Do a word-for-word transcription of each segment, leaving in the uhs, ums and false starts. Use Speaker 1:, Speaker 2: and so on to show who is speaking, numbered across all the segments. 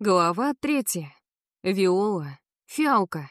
Speaker 1: Глава третья. Виола. Фиалка.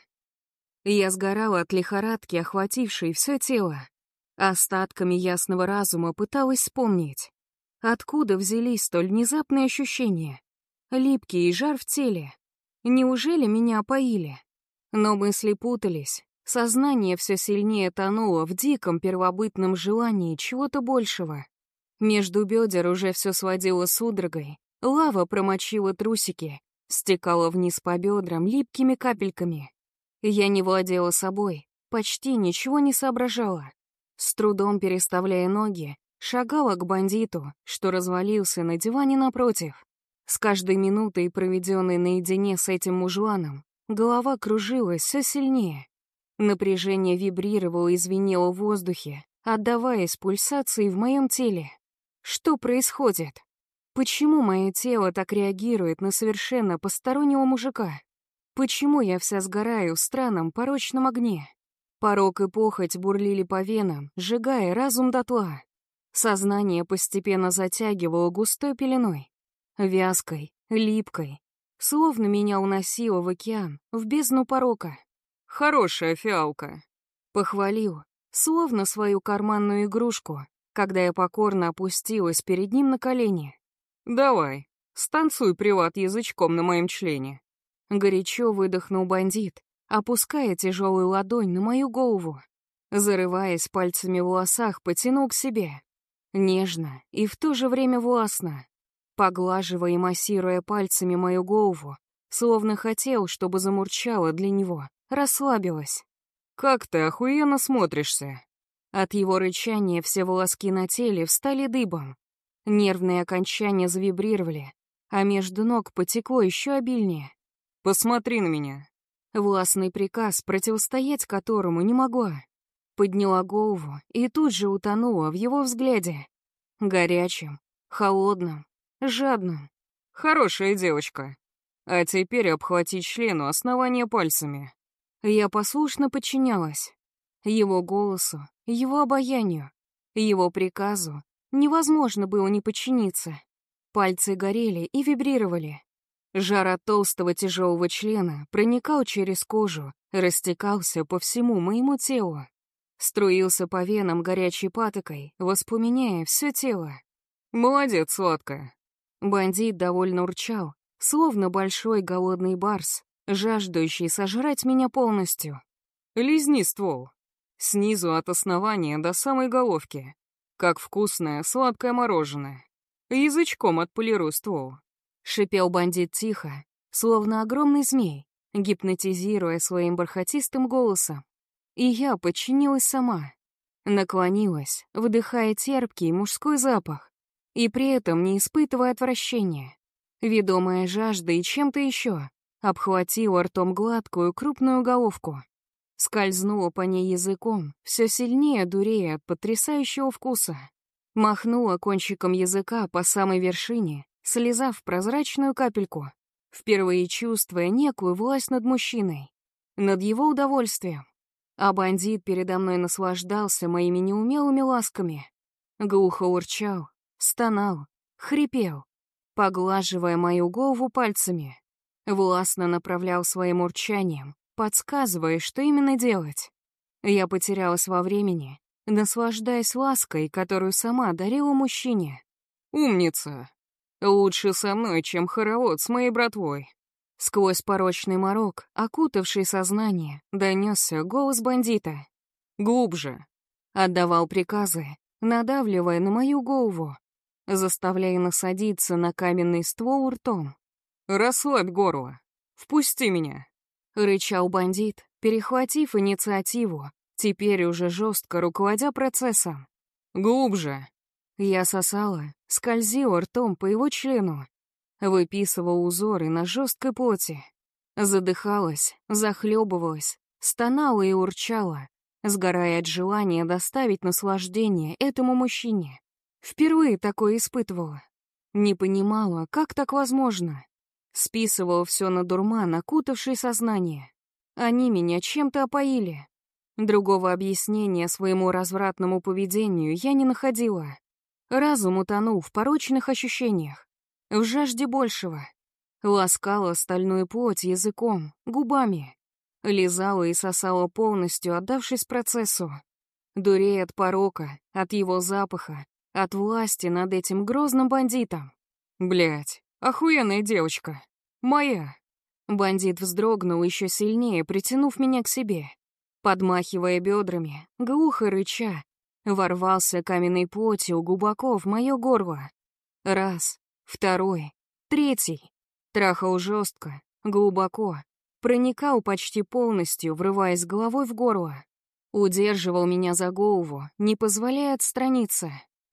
Speaker 1: Я сгорала от лихорадки, охватившей все тело. Остатками ясного разума пыталась вспомнить, откуда взялись столь внезапные ощущения. Липкий и жар в теле. Неужели меня опоили? Но мысли путались. Сознание все сильнее тонуло в диком первобытном желании чего-то большего. Между бедер уже все сводило судорогой. Лава промочила трусики, стекала вниз по бедрам липкими капельками. Я не владела собой, почти ничего не соображала. С трудом переставляя ноги, шагала к бандиту, что развалился на диване напротив. С каждой минутой, проведенной наедине с этим мужланом, голова кружилась все сильнее. Напряжение вибрировало и звенело в воздухе, отдаваясь пульсации в моем теле. Что происходит? Почему мое тело так реагирует на совершенно постороннего мужика? Почему я вся сгораю в странном порочном огне? Порок и похоть бурлили по венам, сжигая разум дотла. Сознание постепенно затягивало густой пеленой. Вязкой, липкой. Словно меня уносило в океан, в бездну порока.
Speaker 2: «Хорошая фиалка»,
Speaker 1: — похвалил, словно свою карманную игрушку, когда я покорно опустилась перед ним на колени.
Speaker 2: «Давай, станцуй приват язычком на моем члене».
Speaker 1: Горячо выдохнул бандит, опуская тяжелую ладонь на мою голову. Зарываясь пальцами в волосах, потянул к себе. Нежно и в то же время властно. Поглаживая и массируя пальцами мою голову, словно хотел, чтобы замурчала для него, расслабилась.
Speaker 2: «Как ты охуенно смотришься!»
Speaker 1: От его рычания все волоски на теле встали дыбом. Нервные окончания завибрировали, а между ног потекло еще обильнее.
Speaker 2: «Посмотри на меня!»
Speaker 1: Властный приказ, противостоять которому не могла. Подняла голову и тут же утонула в его взгляде. Горячим, холодным, жадным.
Speaker 2: «Хорошая девочка. А теперь обхвати член у основания пальцами».
Speaker 1: Я послушно подчинялась. Его голосу, его обаянию, его приказу невозможно было не подчиниться. Пальцы горели и вибрировали. Жар от толстого тяжелого члена проникал через кожу, растекался по всему моему телу. Струился по венам горячей патокой, воспламеняя все тело.
Speaker 2: «Молодец, сладкая».
Speaker 1: Бандит довольно урчал, словно большой голодный барс, жаждущий сожрать меня полностью.
Speaker 2: «Лизни ствол. Снизу от основания до самой головки. Как вкусное сладкое мороженое. Язычком отполируй ствол».
Speaker 1: Шипел бандит тихо, словно огромный змей, гипнотизируя своим бархатистым голосом. И я подчинилась сама. Наклонилась, вдыхая терпкий мужской запах, и при этом не испытывая отвращения. Ведомая жаждой и чем-то еще, обхватила ртом гладкую крупную головку. Скользнула по ней языком, все сильнее дурея от потрясающего вкуса. Махнула кончиком языка по самой вершине, слезав прозрачную капельку, впервые чувствуя некую власть над мужчиной, над его удовольствием. А бандит передо мной наслаждался моими неумелыми ласками. Глухо урчал, стонал, хрипел, поглаживая мою голову пальцами. Властно направлял своим урчанием, подсказывая, что именно делать. Я потерялась во времени, наслаждаясь лаской, которую сама дарила мужчине.
Speaker 2: «Умница! Лучше со мной, чем хоровод с моей братвой».
Speaker 1: Сквозь порочный морок, окутавший сознание, донесся голос бандита.
Speaker 2: «Глубже!»
Speaker 1: Отдавал приказы, надавливая на мою голову, заставляя насадиться на каменный ствол ртом.
Speaker 2: «Расслабь горло! Впусти меня!»
Speaker 1: — рычал бандит, перехватив инициативу, теперь уже жестко руководя процессом.
Speaker 2: «Глубже!»
Speaker 1: Я сосала, скользила ртом по его члену, выписывала узоры на жесткой плоти. Задыхалась, захлебывалась, стонала и урчала, сгорая от желания доставить наслаждение этому мужчине. Впервые такое испытывала. Не понимала, как так возможно. Списывала все на дурман, окутавший сознание. Они меня чем-то опоили. Другого объяснения своему развратному поведению я не находила. Разум утонул в порочных ощущениях, в жажде большего. Ласкала стальную плоть языком, губами. Лизала и сосала полностью, отдавшись процессу. Дурея от порока, от его запаха, от власти над этим грозным бандитом.
Speaker 2: Блядь, охуенная девочка. Моя.
Speaker 1: Бандит вздрогнул еще сильнее, притянув меня к себе. Подмахивая бедрами, глухо рыча, ворвался каменной плотью глубоко в мое горло. Раз, второй, третий. Трахал жестко, глубоко, проникал почти полностью, врываясь головой в горло. Удерживал меня за голову, не позволяя отстраниться.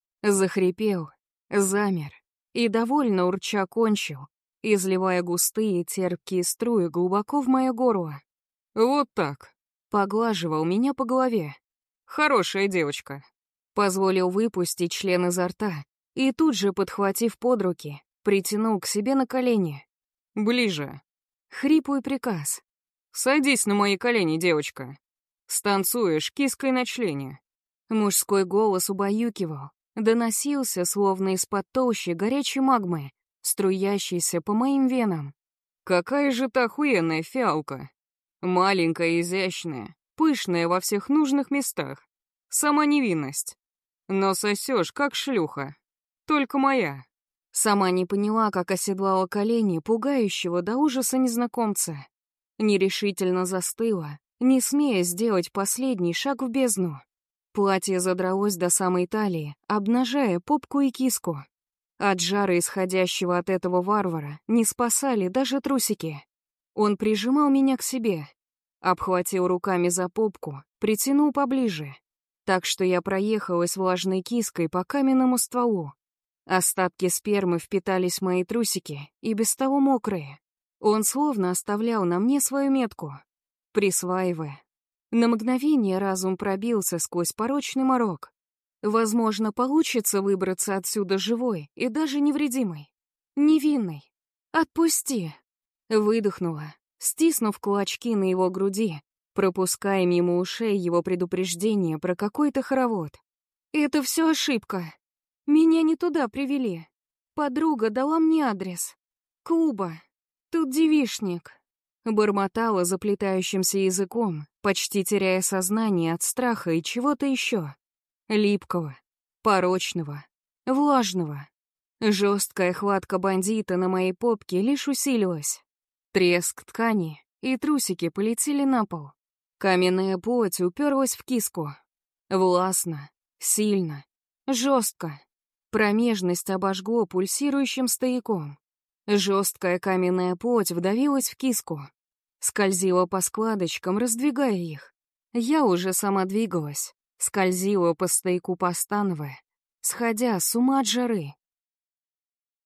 Speaker 1: Захрипел, замер и довольно урча кончил, изливая густые терпкие струи глубоко в мое горло.
Speaker 2: Вот так.
Speaker 1: Поглаживал меня по голове.
Speaker 2: Хорошая девочка.
Speaker 1: Позволил выпустить член изо рта и тут же, подхватив под руки, притянул к себе на колени.
Speaker 2: Ближе.
Speaker 1: Хриплый приказ.
Speaker 2: Садись на мои колени, девочка. Станцуешь киской на члене.
Speaker 1: Мужской голос убаюкивал, доносился, словно из-под толщи горячей магмы, струящейся по моим венам.
Speaker 2: Какая же ты охуенная фиалка. Маленькая, изящная, пышная во всех нужных местах. Сама невинность. Но сосешь, как шлюха. Только моя.
Speaker 1: Сама не поняла, как оседлала колени пугающего до ужаса незнакомца. Нерешительно застыла, не смея сделать последний шаг в бездну. Платье задралось до самой талии, обнажая попку и киску. От жара, исходящего от этого варвара, не спасали даже трусики. Он прижимал меня к себе, обхватил руками за попку, притянул поближе, так что я проехалась влажной киской по каменному стволу. Остатки спермы впитались в мои трусики, и без того мокрые. Он словно оставлял на мне свою метку, присваивая. На мгновение разум пробился сквозь порочный морок. Возможно, получится выбраться отсюда живой и даже невредимой. Невинной. «Отпусти!» Выдохнула, стиснув кулачки на его груди, пропуская мимо ушей его предупреждение про какой-то хоровод. «Это все ошибка. Меня не туда привели. Подруга дала мне адрес. Клуба. Тут девичник». Бормотала заплетающимся языком, почти теряя сознание от страха и чего-то еще. Липкого, порочного, влажного. Жесткая хватка бандита на моей попке лишь усилилась. Треск ткани, и трусики полетели на пол. Каменная плоть уперлась в киску. Властно, сильно, жестко. Промежность обожгло пульсирующим стояком. Жесткая каменная плоть вдавилась в киску. Скользила по складочкам, раздвигая их. Я уже сама двигалась. Скользила по стояку, постановая, сходя с ума от жары.